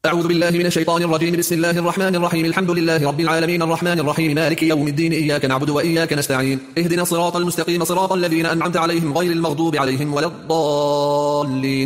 أعوذ بالله من الشيطان الرجيم. بسم الله الرحمن الرحيم. الحمد لله رب العالمين الرحمن الرحيم مالك يوم الدين إياك نعبد وإياك نستعين اهدنا الصراط المستقيم صراط الذين أنعمت عليهم غير المغضوب عليهم ولا الضالين